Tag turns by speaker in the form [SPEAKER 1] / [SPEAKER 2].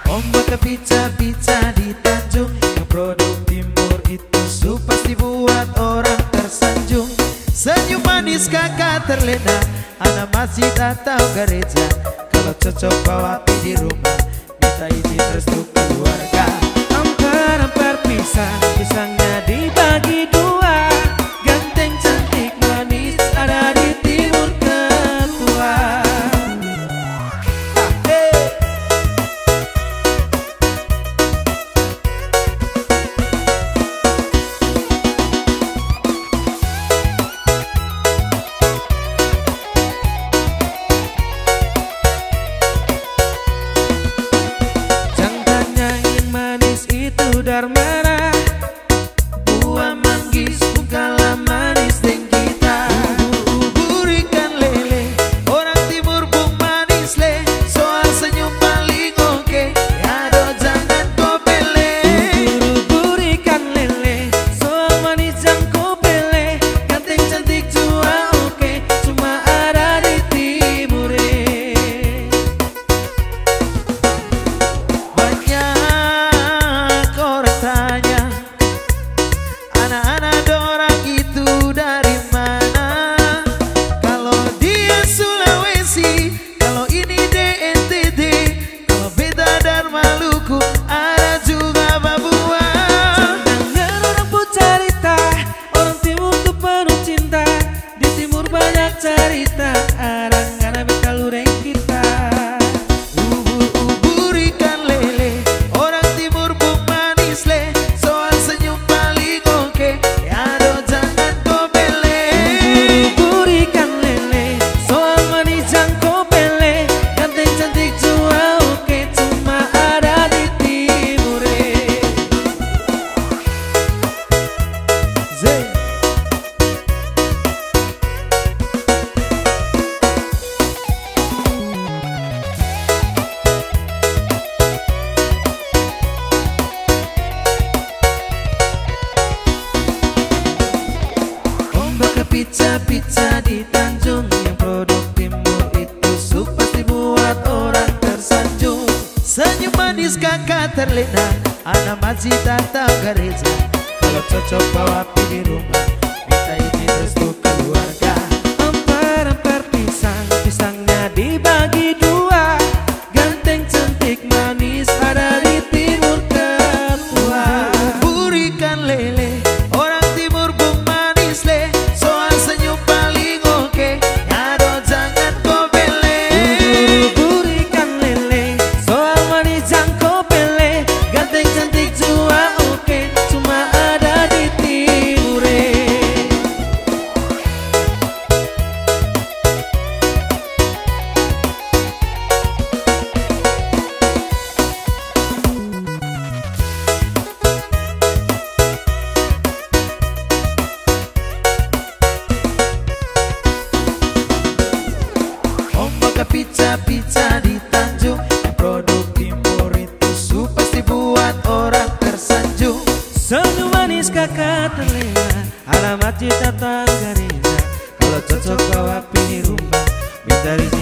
[SPEAKER 1] Ombak pizza-pizza di Tanjung, yang produk timur itu pasti buat orang tersanjung. Senyum manis kakak terlena, anak masjid atau gereja. Kalau cocok bawa di rumah, minta izin restu keluarga.
[SPEAKER 2] Ampar-ampar pisang, pisangnya dibagi dua. Ganteng cantik manis ada di timur ketua. Darmana, buah manggis, bukalah manis deng kita.
[SPEAKER 1] Bubur ikan lele, orang timur bung manis le. Soal senyum paling oke, aduh jangan kau pele.
[SPEAKER 2] Bubur ikan lele, soal manis jangan kau pele. Ganteng cantik jua oke, cuma ada di timur.
[SPEAKER 1] Anak-anak dorang itu dari mana? Kalau dia Sulawesi, kalau ini DNTT, kalau beta dan Maluku, ada juga Papua.
[SPEAKER 2] Jangan orang pun cerita, orang timur tuh penuh cinta. Di timur banyak cerita, anak-anak beta lureng kita.
[SPEAKER 1] Bubur ikan lele, orang timur bung manis le. Soal senyum paling oke, aduh jangan kau pele.
[SPEAKER 2] Bubur ikan lele, soal manis jangan kau pele. Ganteng cantik jua oke, cuma ada di timur.
[SPEAKER 1] Pizza-pizza di Tanjung, yang produk timur itu pasti buat orang tersanjung. Senyum manis kakak terlena, anak masjid atau gereja. Kalau cocok bawa di rumah, minta izin restu keluarga.
[SPEAKER 2] Ampar-ampar pisang, pisangnya dibagi dua. Ganteng cantik manis ada di timur ketua.
[SPEAKER 1] Bubur ikan lele, orang timur bung manis le. Soal senyum paling oke, aduh jangan kau pele.
[SPEAKER 2] Bubur ikan lele, soal manis jangan kau pele. Ganteng cantik jua oke, cuma ada di timur.
[SPEAKER 1] Pizza-pizza di Tanjung, yang produk timur itu pasti buat orang tersanjung.
[SPEAKER 2] Senyum manis kakak terlena, alamat cita gereja. Kalau cocok bawa pilih rumah, minta